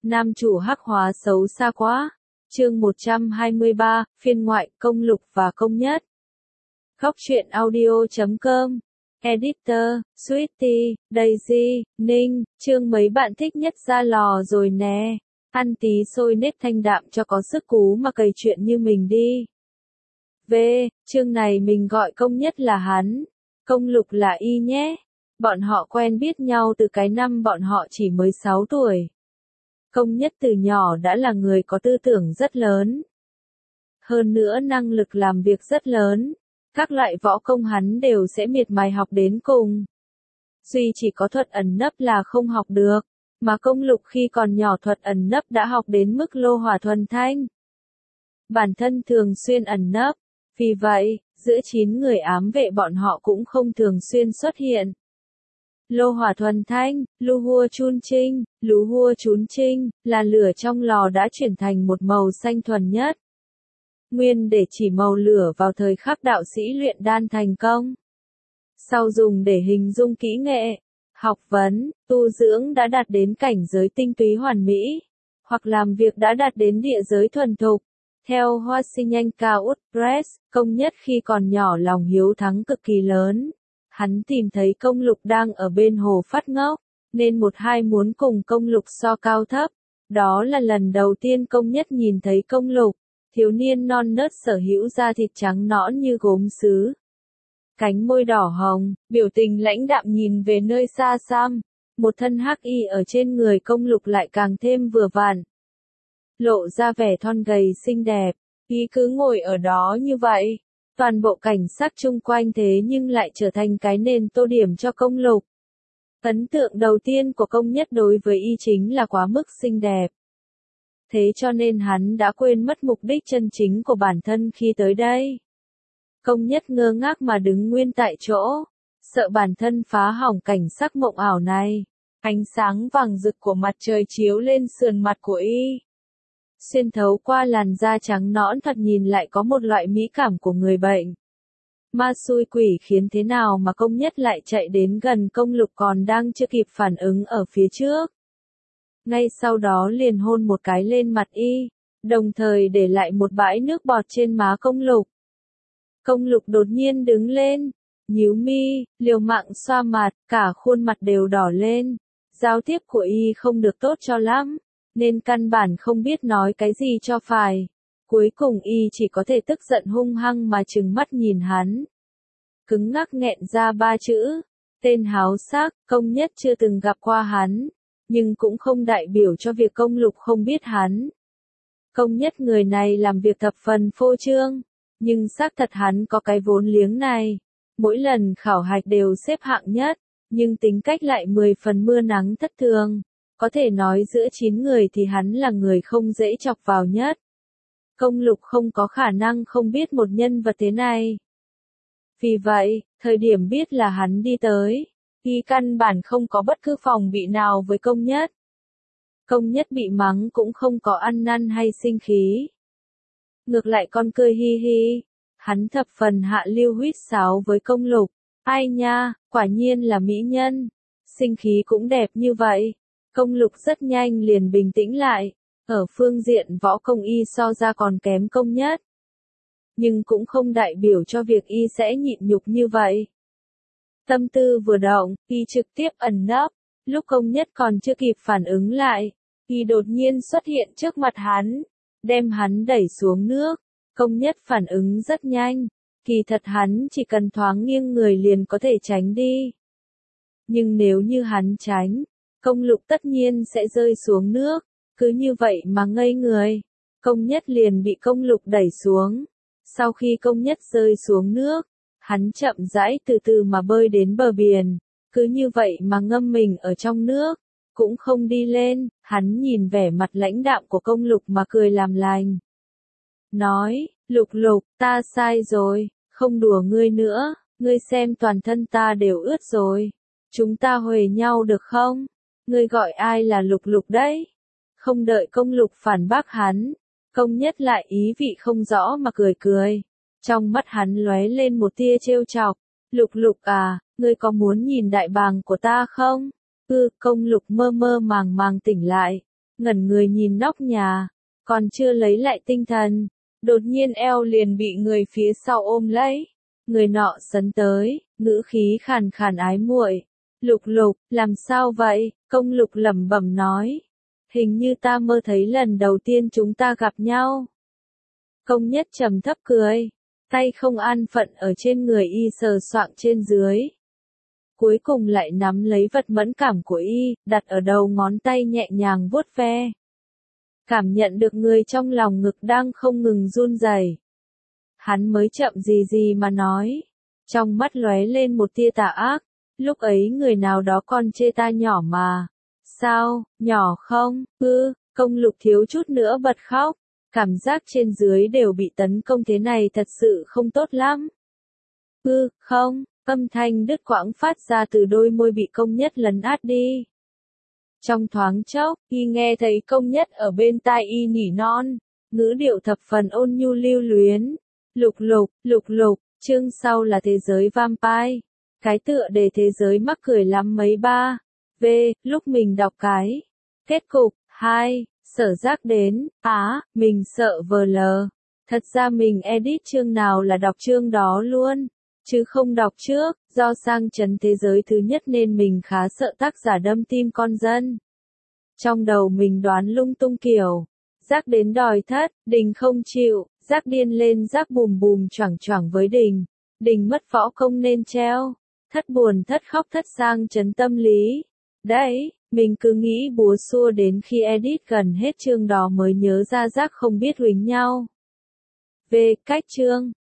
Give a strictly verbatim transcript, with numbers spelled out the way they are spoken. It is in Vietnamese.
Nam chủ hắc hóa xấu xa quá. Chương một trăm hai mươi ba, phiên ngoại, Công Lục và Công Nhất. Góc truyện audio chấm com. Editor, Sweetie, Daisy, Ninh, chương mấy bạn thích nhất ra lò rồi nè. Ăn tí xôi nếp thanh đạm cho có sức cú mà cày chuyện như mình đi. V, chương này mình gọi Công Nhất là hắn, Công Lục là y nhé. Bọn họ quen biết nhau từ cái năm bọn họ chỉ mới sáu tuổi. Công Nhất từ nhỏ đã là người có tư tưởng rất lớn. Hơn nữa năng lực làm việc rất lớn. Các loại võ công hắn đều sẽ miệt mài học đến cùng. Duy chỉ có thuật ẩn nấp là không học được, mà Công Lục khi còn nhỏ thuật ẩn nấp đã học đến mức lô hỏa thuần thanh. Bản thân thường xuyên ẩn nấp, vì vậy, giữa chín người ám vệ bọn họ cũng không thường xuyên xuất hiện. Lô hỏa thuần thanh, lu hua chun trinh, lú hua chún trinh, là lửa trong lò đã chuyển thành một màu xanh thuần nhất. Nguyên để chỉ màu lửa vào thời khắc đạo sĩ luyện đan thành công. Sau dùng để hình dung kỹ nghệ, học vấn, tu dưỡng đã đạt đến cảnh giới tinh túy hoàn mỹ, hoặc làm việc đã đạt đến địa giới thuần thục. Theo Hoa Sinh Anh Cao Út Press, Công Nhất khi còn nhỏ lòng hiếu thắng cực kỳ lớn. Hắn tìm thấy Công Lục đang ở bên hồ phát ngốc, nên một hai muốn cùng Công Lục so cao thấp. Đó là lần đầu tiên Công Nhất nhìn thấy Công Lục, thiếu niên non nớt sở hữu da thịt trắng nõn như gốm sứ. Cánh môi đỏ hồng, biểu tình lãnh đạm nhìn về nơi xa xăm, một thân hắc y ở trên người Công Lục lại càng thêm vừa vặn. Lộ ra vẻ thon gầy xinh đẹp, y cứ ngồi ở đó như vậy. Toàn bộ cảnh sắc chung quanh thế nhưng lại trở thành cái nền tô điểm cho Công Lục. Ấn tượng đầu tiên của Công Nhất đối với y chính là quá mức xinh đẹp. Thế cho nên hắn đã quên mất mục đích chân chính của bản thân khi tới đây. Công Nhất ngơ ngác mà đứng nguyên tại chỗ, sợ bản thân phá hỏng cảnh sắc mộng ảo này. Ánh sáng vàng rực của mặt trời chiếu lên sườn mặt của y, xuyên thấu qua làn da trắng nõn thật nhìn lại có một loại mỹ cảm của người bệnh. Ma xui quỷ khiến thế nào mà Công Nhất lại chạy đến gần Công Lục còn đang chưa kịp phản ứng ở phía trước. Ngay sau đó liền hôn một cái lên mặt y, đồng thời để lại một bãi nước bọt trên má Công Lục. Công Lục đột nhiên đứng lên, nhíu mi, liều mạng xoa mặt, cả khuôn mặt đều đỏ lên. Giao tiếp của y không được tốt cho lắm, nên căn bản không biết nói cái gì cho phải. Cuối cùng y chỉ có thể tức giận hung hăng mà trừng mắt nhìn hắn. Cứng ngắc nghẹn ra ba chữ, tên háo sắc. Công Nhất chưa từng gặp qua hắn, nhưng cũng không đại biểu cho việc Công Lục không biết hắn. Công Nhất người này làm việc thập phần phô trương, nhưng xác thật hắn có cái vốn liếng này. Mỗi lần khảo hạch đều xếp hạng nhất, nhưng tính cách lại mười phần mưa nắng thất thường. Có thể nói giữa chín người thì hắn là người không dễ chọc vào nhất. Công Lục không có khả năng không biết một nhân vật thế này. Vì vậy, thời điểm biết là hắn đi tới, y căn bản không có bất cứ phòng bị nào với Công Nhất. Công Nhất bị mắng cũng không có ăn năn hay sinh khí. Ngược lại con cười hi hi. Hắn thập phần hạ lưu huýt sáo với Công Lục. Ai nha, quả nhiên là mỹ nhân. Sinh khí cũng đẹp như vậy. Công Lục rất nhanh liền bình tĩnh lại. Ở phương diện võ công y so ra còn kém Công Nhất. Nhưng cũng không đại biểu cho việc y sẽ nhịn nhục như vậy. Tâm tư vừa động, y trực tiếp ẩn nấp. Lúc Công Nhất còn chưa kịp phản ứng lại, y đột nhiên xuất hiện trước mặt hắn, đem hắn đẩy xuống nước. Công Nhất phản ứng rất nhanh, kỳ thật hắn chỉ cần thoáng nghiêng người liền có thể tránh đi. Nhưng nếu như hắn tránh, Công Lục tất nhiên sẽ rơi xuống nước. Cứ như vậy mà ngây người, Công Nhất liền bị Công Lục đẩy xuống. Sau khi Công Nhất rơi xuống nước, hắn chậm rãi từ từ mà bơi đến bờ biển. Cứ như vậy mà ngâm mình ở trong nước, cũng không đi lên. Hắn nhìn vẻ mặt lãnh đạm của Công Lục mà cười làm lành. Nói, Lục Lục, ta sai rồi, không đùa ngươi nữa, ngươi xem toàn thân ta đều ướt rồi. Chúng ta huề nhau được không? Ngươi gọi ai là Lục Lục đấy? Không đợi Công Lục phản bác hắn, Công Nhất lại ý vị không rõ mà cười cười. Trong mắt hắn lóe lên một tia trêu chọc. Lục Lục à, ngươi có muốn nhìn đại bàng của ta không? Ừ, Công Lục mơ mơ màng màng tỉnh lại. ngẩn người nhìn nóc nhà, còn chưa lấy lại tinh thần, đột nhiên eo liền bị người phía sau ôm lấy. Người nọ sấn tới, ngữ khí khàn khàn ái muội. Lục Lục, làm sao vậy? Công Lục lẩm bẩm nói. Hình như ta mơ thấy lần đầu tiên chúng ta gặp nhau. Công Nhất trầm thấp cười, tay không an phận ở trên người y sờ soạng trên dưới. Cuối cùng lại nắm lấy vật mẫn cảm của y, đặt ở đầu ngón tay nhẹ nhàng vuốt ve. Cảm nhận được người trong lòng ngực đang không ngừng run rẩy. Hắn mới chậm gì gì mà nói. Trong mắt lóe lên một tia tà ác. Lúc ấy người nào đó còn chê ta nhỏ mà. Sao, nhỏ không? Ư, Công Lục thiếu chút nữa bật khóc. Cảm giác trên dưới đều bị tấn công thế này thật sự không tốt lắm. Ư, không, âm thanh đứt quãng phát ra từ đôi môi bị Công Nhất lấn át đi. Trong thoáng chốc, y nghe thấy Công Nhất ở bên tai y nỉ non, ngữ điệu thập phần ôn nhu lưu luyến. Lục Lục, Lục Lục, chương sau là thế giới vampire. Cái tựa đề thế giới mắc cười lắm mấy ba. V, lúc mình đọc cái. Kết cục, hai, sở giác đến, á, mình sợ vờ lờ. Thật ra mình edit chương nào là đọc chương đó luôn, chứ không đọc trước, do sang chấn thế giới thứ nhất nên mình khá sợ tác giả đâm tim con dân. Trong đầu mình đoán lung tung kiểu, giác đến đòi thất, Đình không chịu, giác điên lên giác bùm bùm choảng choảng với Đình, Đình mất võ công nên treo, thất buồn thất khóc thất sang chấn tâm lý. Đấy, mình cứ nghĩ búa xua đến khi edit gần hết chương đó mới nhớ ra giác không biết huỳnh nhau. Về cách chương,